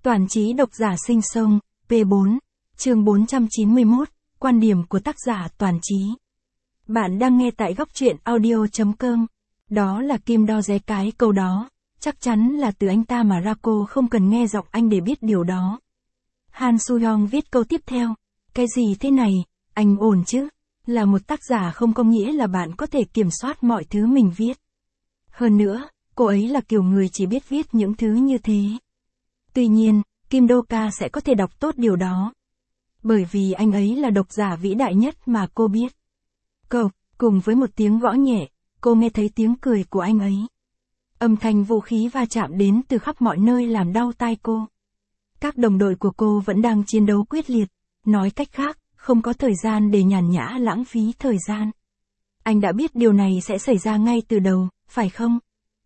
Toàn trí độc giả sinh sông, P4, chương 491, quan điểm của tác giả Toàn trí. Bạn đang nghe tại góc truyện audio.com. Đó là Kim Do Ré cái câu đó, chắc chắn là từ anh ta mà ra, cô không cần nghe giọng anh để biết điều đó. Han Soo-hyung viết câu tiếp theo. Cái gì thế này, anh ổn chứ? Là một tác giả không có nghĩa là bạn có thể kiểm soát mọi thứ mình viết. Hơn nữa, cô ấy là kiểu người chỉ biết viết những thứ như thế. Tuy nhiên, Kim Do-ka sẽ có thể đọc tốt điều đó. Bởi vì anh ấy là độc giả vĩ đại nhất mà cô biết. Cùng với một tiếng gõ nhẹ, cô nghe thấy tiếng cười của anh ấy. Âm thanh vũ khí va chạm đến từ khắp mọi nơi làm đau tai cô. Các đồng đội của cô vẫn đang chiến đấu quyết liệt, nói cách khác, không có thời gian để nhàn nhã lãng phí thời gian. Anh đã biết điều này sẽ xảy ra ngay từ đầu, phải không?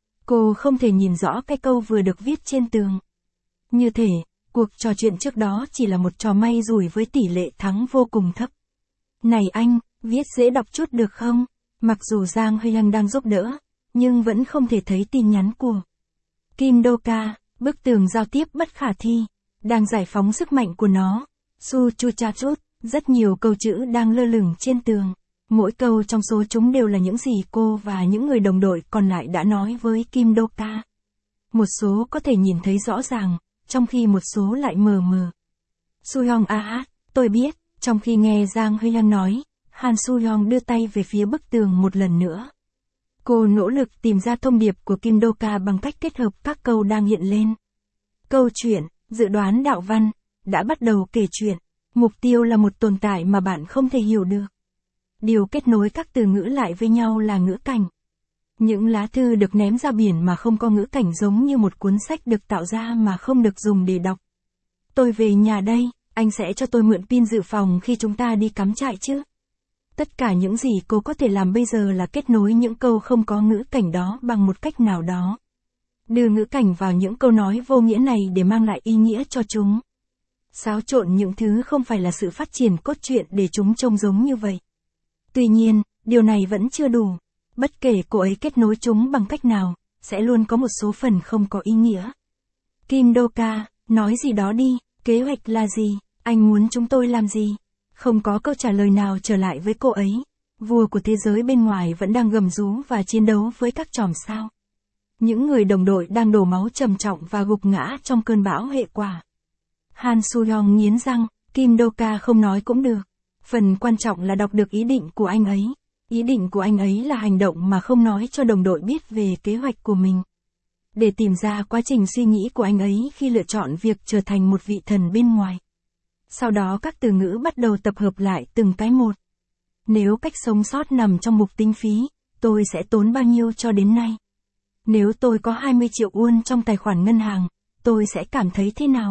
Cô không thể nhìn rõ cái câu vừa được viết trên tường. Như thể, cuộc trò chuyện trước đó chỉ là một trò may rủi với tỷ lệ thắng vô cùng thấp. Này anh, viết dễ đọc chút được không? Mặc dù Giang Hyung đang giúp đỡ, nhưng vẫn không thể thấy tin nhắn của Kim Do-ka. Bức tường giao tiếp bất khả thi, đang giải phóng sức mạnh của nó. Su chu cha chút, rất nhiều câu chữ đang lơ lửng trên tường. Mỗi câu trong số chúng đều là những gì cô và những người đồng đội còn lại đã nói với Kim Do-ka. Một số có thể nhìn thấy rõ ràng, trong khi một số lại mờ mờ. Soo-hyung tôi biết. Trong khi nghe Giang Hyung nói, Han Soo-hyung đưa tay về phía bức tường một lần nữa. Cô nỗ lực tìm ra thông điệp của Kim Do-ka bằng cách kết hợp các câu đang hiện lên. Câu chuyện, dự đoán đạo văn, đã bắt đầu kể chuyện. Mục tiêu là một tồn tại mà bạn không thể hiểu được. Điều kết nối các từ ngữ lại với nhau là ngữ cảnh. Những lá thư được ném ra biển mà không có ngữ cảnh giống như một cuốn sách được tạo ra mà không được dùng để đọc. Tôi về nhà đây, anh sẽ cho tôi mượn pin dự phòng khi chúng ta đi cắm trại chứ? Tất cả những gì cô có thể làm bây giờ là kết nối những câu không có ngữ cảnh đó bằng một cách nào đó. Đưa ngữ cảnh vào những câu nói vô nghĩa này để mang lại ý nghĩa cho chúng. Xáo trộn những thứ không phải là sự phát triển cốt truyện để chúng trông giống như vậy. Tuy nhiên, điều này vẫn chưa đủ. Bất kể cô ấy kết nối chúng bằng cách nào, sẽ luôn có một số phần không có ý nghĩa. Kim Do-ka, nói gì đó đi, kế hoạch là gì, anh muốn chúng tôi làm gì? Không có câu trả lời nào trở lại với cô ấy. Vua của thế giới bên ngoài vẫn đang gầm rú và chiến đấu với các chòm sao. Những người đồng đội đang đổ máu trầm trọng và gục ngã trong cơn bão hệ quả. Han Soo-hyung nghiến răng, Kim Do-ka không nói cũng được. Phần quan trọng là đọc được ý định của anh ấy. Ý định của anh ấy là hành động mà không nói cho đồng đội biết về kế hoạch của mình. Để tìm ra quá trình suy nghĩ của anh ấy khi lựa chọn việc trở thành một vị thần bên ngoài. Sau đó các từ ngữ bắt đầu tập hợp lại từng cái một. Nếu cách sống sót nằm trong mục tính phí, tôi sẽ tốn bao nhiêu cho đến nay? Nếu tôi có 20 triệu won trong tài khoản ngân hàng, tôi sẽ cảm thấy thế nào?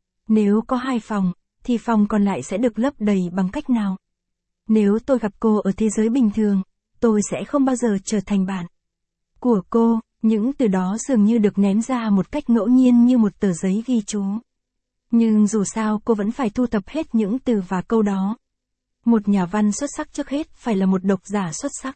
Nếu có 2 phòng, thì phòng còn lại sẽ được lấp đầy bằng cách nào? Nếu tôi gặp cô ở thế giới bình thường, tôi sẽ không bao giờ trở thành bạn của cô. Những từ đó dường như được ném ra một cách ngẫu nhiên như một tờ giấy ghi chú. Nhưng dù sao cô vẫn phải thu thập hết những từ và câu đó. Một nhà văn xuất sắc trước hết phải là một độc giả xuất sắc.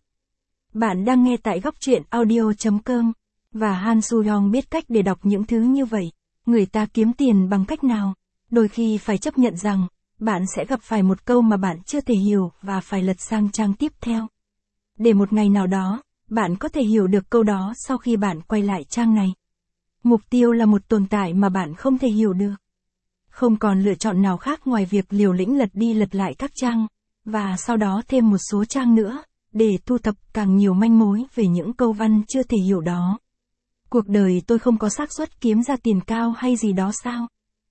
Bạn đang nghe tại góc truyện audio.com. Và Han Soo-hyung biết cách để đọc những thứ như vậy. Người ta kiếm tiền bằng cách nào? Đôi khi phải chấp nhận rằng, bạn sẽ gặp phải một câu mà bạn chưa thể hiểu và phải lật sang trang tiếp theo. Để một ngày nào đó, bạn có thể hiểu được câu đó sau khi bạn quay lại trang này. Mục tiêu là một tồn tại mà bạn không thể hiểu được. Không còn lựa chọn nào khác ngoài việc liều lĩnh lật đi lật lại các trang, và sau đó thêm một số trang nữa, để thu thập càng nhiều manh mối về những câu văn chưa thể hiểu đó. Cuộc đời tôi không có xác suất kiếm ra tiền cao hay gì đó sao?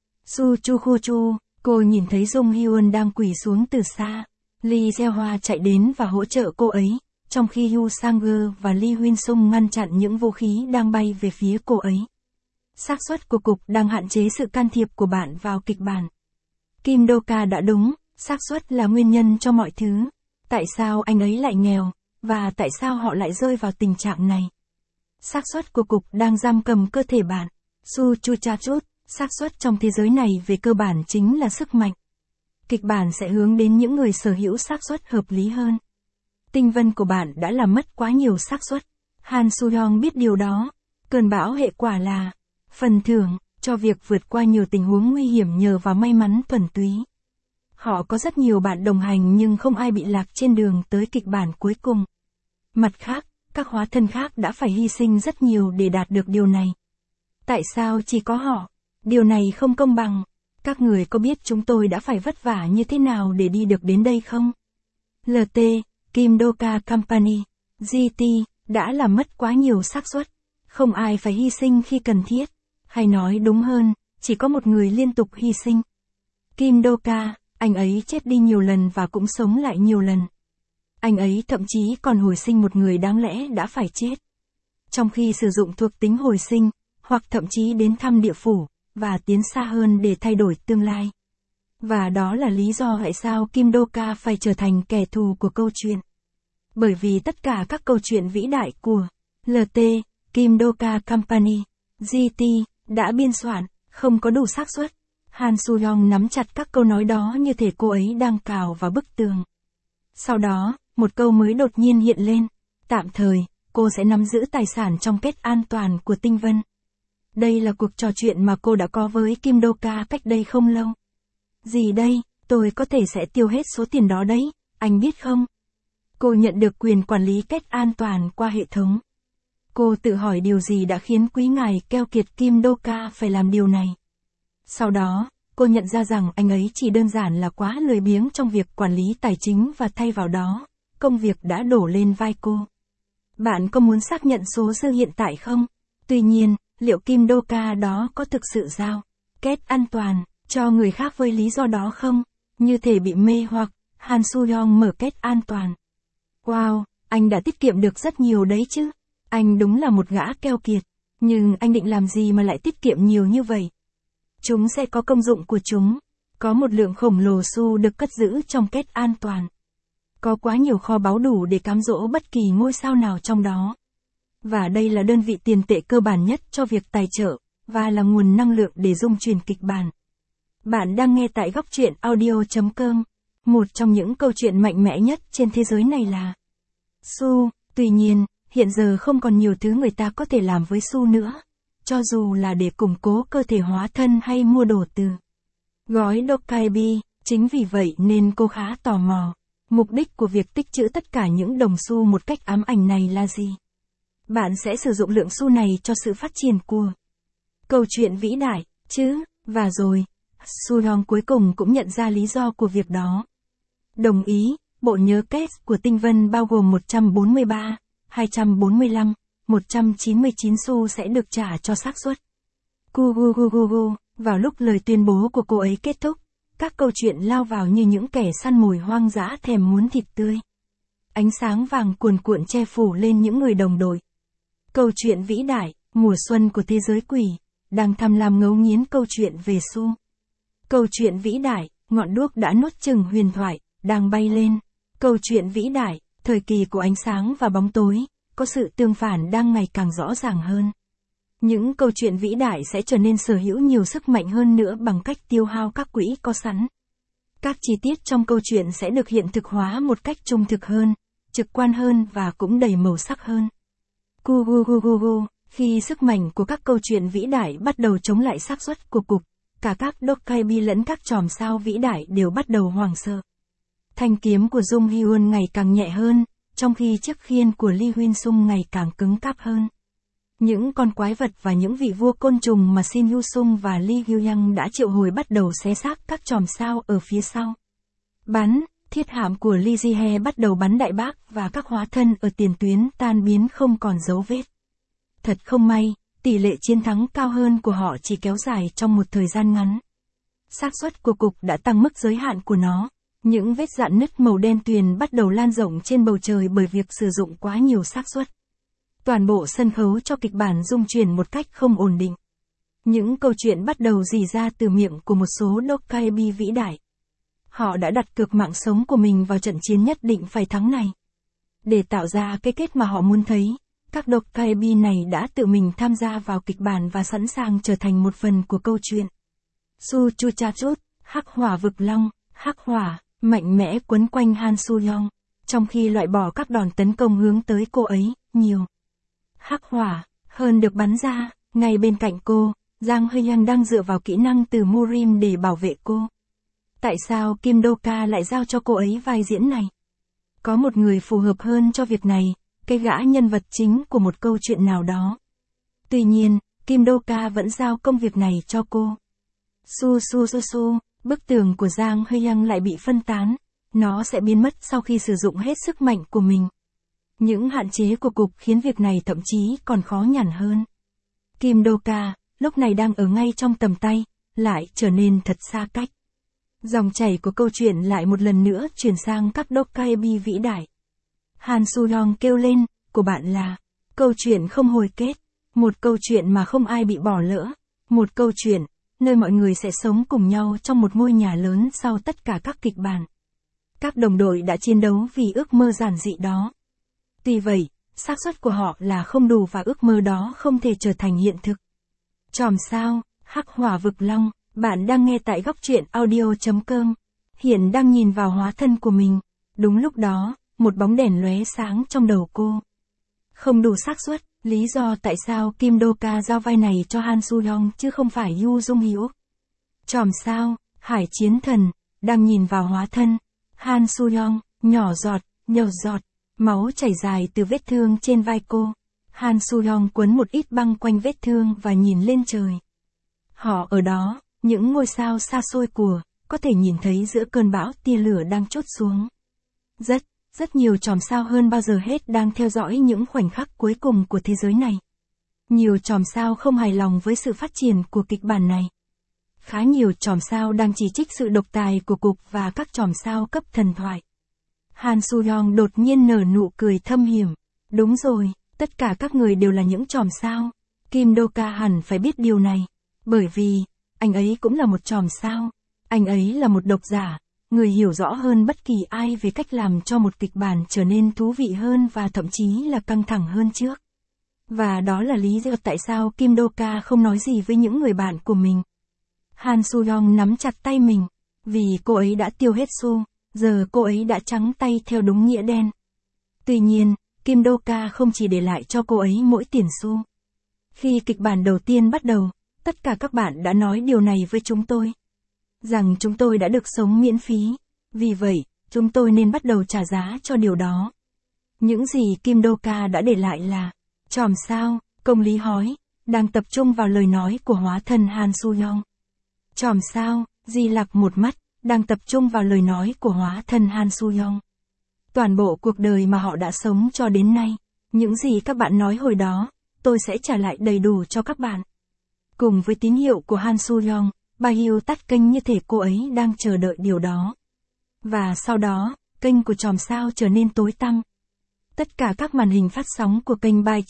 Su chu khu chu, cô nhìn thấy Jung Hyun đang quỳ xuống từ xa. Lee Se-hwa chạy đến và hỗ trợ cô ấy, trong khi Yoo Sang-gu và Lee Huynh-sung ngăn chặn những vũ khí đang bay về phía cô ấy. Xác suất của cục đang hạn chế sự can thiệp của bạn vào kịch bản. Kim Do-ka đã đúng, xác suất là nguyên nhân cho mọi thứ. Tại sao anh ấy lại nghèo, và tại sao họ lại rơi vào tình trạng này? Xác suất của cục đang giam cầm cơ thể bạn. Su chu cha chút, xác suất trong thế giới này về cơ bản chính là sức mạnh. Kịch bản sẽ hướng đến những người sở hữu xác suất hợp lý hơn. Tinh vân của bạn đã làm mất quá nhiều xác suất. Han Soo-hyung biết điều đó. Cơn bão hệ quả là phần thưởng, cho việc vượt qua nhiều tình huống nguy hiểm nhờ vào may mắn thuần túy. Họ có rất nhiều bạn đồng hành nhưng không ai bị lạc trên đường tới kịch bản cuối cùng. Mặt khác, các hóa thân khác đã phải hy sinh rất nhiều để đạt được điều này. Tại sao chỉ có họ? Điều này không công bằng. Các người có biết chúng tôi đã phải vất vả như thế nào để đi được đến đây không? LT, Kim Doka Company, GT, đã làm mất quá nhiều xác suất. Không ai phải hy sinh khi cần thiết. Hay nói đúng hơn, chỉ có một người liên tục hy sinh. Kim Doka, anh ấy chết đi nhiều lần và cũng sống lại nhiều lần. Anh ấy thậm chí còn hồi sinh một người đáng lẽ đã phải chết. Trong khi sử dụng thuộc tính hồi sinh, hoặc thậm chí đến thăm địa phủ, và tiến xa hơn để thay đổi tương lai. Và đó là lý do tại sao Kim Doka phải trở thành kẻ thù của câu chuyện. Bởi vì tất cả các câu chuyện vĩ đại của LT, Kim Doka Company, GT, đã biên soạn, không có đủ xác suất. Han Soo-young nắm chặt các câu nói đó như thể cô ấy đang cào vào bức tường. Sau đó, một câu mới đột nhiên hiện lên. Tạm thời, cô sẽ nắm giữ tài sản trong kết an toàn của Tinh Vân. Đây là cuộc trò chuyện mà cô đã có với Kim Doka cách đây không lâu. Gì đây, tôi có thể sẽ tiêu hết số tiền đó đấy, anh biết không? Cô nhận được quyền quản lý kết an toàn qua hệ thống. Cô tự hỏi điều gì đã khiến quý ngài keo kiệt Kim Doka phải làm điều này. Sau đó, cô nhận ra rằng anh ấy chỉ đơn giản là quá lười biếng trong việc quản lý tài chính và thay vào đó, công việc đã đổ lên vai cô. Bạn có muốn xác nhận số dư hiện tại không? Tuy nhiên, liệu Kim Doka đó có thực sự giao kết an toàn cho người khác với lý do đó không? Như thể bị mê hoặc, Han Soo-young mở kết an toàn. Wow, anh đã tiết kiệm được rất nhiều đấy chứ. Anh đúng là một gã keo kiệt. Nhưng anh định làm gì mà lại tiết kiệm nhiều như vậy? Chúng sẽ có công dụng của chúng. Có một lượng khổng lồ xu được cất giữ trong kết an toàn. Có quá nhiều kho báu đủ để cám dỗ bất kỳ ngôi sao nào trong đó. Và đây là đơn vị tiền tệ cơ bản nhất cho việc tài trợ, và là nguồn năng lượng để dung chuyển kịch bản. Bạn đang nghe tại góc truyện audio.com. Một trong những câu chuyện mạnh mẽ nhất trên thế giới này là Su. Tuy nhiên, hiện giờ không còn nhiều thứ người ta có thể làm với Su nữa. Cho dù là để củng cố cơ thể hóa thân hay mua đồ từ gói Dokkaebi. Chính vì vậy nên cô khá tò mò. Mục đích của việc tích trữ tất cả những đồng xu một cách ám ảnh này là gì? Bạn sẽ sử dụng lượng xu này cho sự phát triển của câu chuyện vĩ đại, chứ? Và rồi, Soo-young cuối cùng cũng nhận ra lý do của việc đó. Đồng ý, bộ nhớ kết của Tinh Vân bao gồm 143, 245, 199 xu sẽ được trả cho xác suất. Gugugugugu, vào lúc lời tuyên bố của cô ấy kết thúc, các câu chuyện lao vào như những kẻ săn mồi hoang dã thèm muốn thịt tươi. Ánh sáng vàng cuồn cuộn che phủ lên những người đồng đội. Câu chuyện vĩ đại, mùa xuân của thế giới quỷ, đang tham lam ngấu nghiến câu chuyện về Su. Câu chuyện vĩ đại, ngọn đuốc đã nuốt chửng huyền thoại, đang bay lên. Câu chuyện vĩ đại, thời kỳ của ánh sáng và bóng tối, có sự tương phản đang ngày càng rõ ràng hơn. Những câu chuyện vĩ đại sẽ trở nên sở hữu nhiều sức mạnh hơn nữa bằng cách tiêu hao các quỹ có sẵn. Các chi tiết trong câu chuyện sẽ được hiện thực hóa một cách trung thực hơn, trực quan hơn và cũng đầy màu sắc hơn. Gugugugugu, khi sức mạnh của các câu chuyện vĩ đại bắt đầu chống lại xác suất của cục, cả các Dokkaebi lẫn các chòm sao vĩ đại đều bắt đầu hoảng sợ. Thanh kiếm của Jung Hyun ngày càng nhẹ hơn, trong khi chiếc khiên của Lee Huyên Sung ngày càng cứng cáp hơn. Những con quái vật và những vị vua côn trùng mà Shin Hyu Sung và Lee Gyu-young đã triệu hồi bắt đầu xé xác các chòm sao ở phía sau. Bắn, thiết hạm của Lee Ji-hye bắt đầu bắn đại bác và các hóa thân ở tiền tuyến tan biến không còn dấu vết. Thật không may, tỷ lệ chiến thắng cao hơn của họ chỉ kéo dài trong một thời gian ngắn. Xác suất của cục đã tăng mức giới hạn của nó. Những vết rạn nứt màu đen tuyền bắt đầu lan rộng trên bầu trời bởi việc sử dụng quá nhiều xác suất. Toàn bộ sân khấu cho kịch bản rung chuyển một cách không ổn định. Những câu chuyện bắt đầu rỉ ra từ miệng của một số Dokkaebi vĩ đại. Họ đã đặt cược mạng sống của mình vào trận chiến nhất định phải thắng này. Để tạo ra cái kết mà họ muốn thấy, các Dokkaebi này đã tự mình tham gia vào kịch bản và sẵn sàng trở thành một phần của câu chuyện. Su Chuchachut, hắc hỏa vực long, hắc hỏa, mạnh mẽ quấn quanh Han Soo-young, trong khi loại bỏ các đòn tấn công hướng tới cô ấy, nhiều hắc hỏa hơn được bắn ra, ngay bên cạnh cô, Jang Hyun đang dựa vào kỹ năng từ Murim để bảo vệ cô. Tại sao Kim Do-ka lại giao cho cô ấy vai diễn này? Có một người phù hợp hơn cho việc này, cái gã nhân vật chính của một câu chuyện nào đó. Tuy nhiên, Kim Do-ka vẫn giao công việc này cho cô. Bức tường của Jang Hyun lại bị phân tán. Nó sẽ biến mất sau khi sử dụng hết sức mạnh của mình. Những hạn chế của cục khiến việc này thậm chí còn khó nhằn hơn. Kim Do-ka, lúc này đang ở ngay trong tầm tay, lại trở nên thật xa cách. Dòng chảy của câu chuyện lại một lần nữa chuyển sang các dokkaibi vĩ đại. Han Soo-young kêu lên, của bạn là câu chuyện không hồi kết, một câu chuyện mà không ai bị bỏ lỡ, một câu chuyện nơi mọi người sẽ sống cùng nhau trong một ngôi nhà lớn sau tất cả các kịch bản. Các đồng đội đã chiến đấu vì ước mơ giản dị đó. Tuy vậy, xác suất của họ là không đủ và ước mơ đó không thể trở thành hiện thực. Chòm sao, Hắc Hỏa Vực Long, bạn đang nghe tại góc truyện audio.com. Hiện đang nhìn vào hóa thân của mình. Đúng lúc đó, một bóng đèn lóe sáng trong đầu cô. Không đủ xác suất, lý do tại sao Kim Do-ka giao vai này cho Han Soo-young chứ không phải Yoo Jung-hyuk. Chòm sao, Hải Chiến Thần, đang nhìn vào hóa thân. Han Soo-young, nhỏ giọt, máu chảy dài từ vết thương trên vai cô. Han Soo-young quấn một ít băng quanh vết thương và nhìn lên trời. Họ ở đó, những ngôi sao xa xôi có thể nhìn thấy giữa cơn bão tia lửa đang trút xuống. Rất nhiều chòm sao hơn bao giờ hết đang theo dõi những khoảnh khắc cuối cùng của thế giới này. Nhiều chòm sao không hài lòng với sự phát triển của kịch bản này. Khá nhiều chòm sao đang chỉ trích sự độc tài của cục và các chòm sao cấp thần thoại. Han Soo-young đột nhiên nở nụ cười thâm hiểm. Đúng rồi, tất cả các người đều là những chòm sao. Kim Do-ka hẳn phải biết điều này. Bởi vì, anh ấy cũng là một chòm sao. Anh ấy là một độc giả, người hiểu rõ hơn bất kỳ ai về cách làm cho một kịch bản trở nên thú vị hơn và thậm chí là căng thẳng hơn trước. Và đó là lý do tại sao Kim Do-ka không nói gì với những người bạn của mình. Han Soo-young nắm chặt tay mình, vì cô ấy đã tiêu hết xu, giờ cô ấy đã trắng tay theo đúng nghĩa đen. Tuy nhiên, Kim Do-ka không chỉ để lại cho cô ấy mỗi tiền xu. Khi kịch bản đầu tiên bắt đầu, tất cả các bạn đã nói điều này với chúng tôi. Rằng chúng tôi đã được sống miễn phí, vì vậy, chúng tôi nên bắt đầu trả giá cho điều đó. Những gì Kim Do-ka đã để lại là, chòm sao, công lý hói, đang tập trung vào lời nói của hóa thân Han Soo-young. Chòm sao, Di Lặc một mắt, đang tập trung vào lời nói của hóa thân Han Soo-young. Toàn bộ cuộc đời mà họ đã sống cho đến nay, những gì các bạn nói hồi đó, tôi sẽ trả lại đầy đủ cho các bạn. Cùng với tín hiệu của Han Soo-young, Bahiu tắt kênh như thể cô ấy đang chờ đợi điều đó. Và sau đó, kênh của chòm sao trở nên tối tăm. Tất cả các màn hình phát sóng của kênh Bai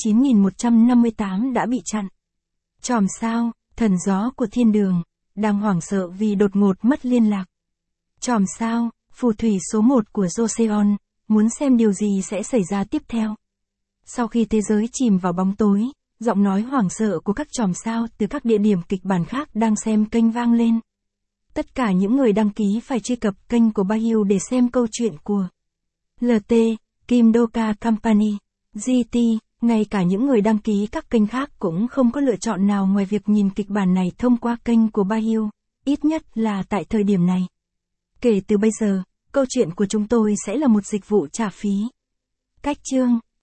9158 đã bị chặn. Chòm sao, thần gió của thiên đường, đang hoảng sợ vì đột ngột mất liên lạc. Chòm sao, phù thủy số 1 của Joseon, muốn xem điều gì sẽ xảy ra tiếp theo. Sau khi thế giới chìm vào bóng tối, giọng nói hoảng sợ của các chòm sao từ các địa điểm kịch bản khác đang xem kênh vang lên. Tất cả những người đăng ký phải truy cập kênh của Bahiu để xem câu chuyện của LT, Kim Do-ka Company, GT, ngay cả những người đăng ký các kênh khác cũng không có lựa chọn nào ngoài việc nhìn kịch bản này thông qua kênh của Bahiu, ít nhất là tại thời điểm này. Kể từ bây giờ, câu chuyện của chúng tôi sẽ là một dịch vụ trả phí. Cách chương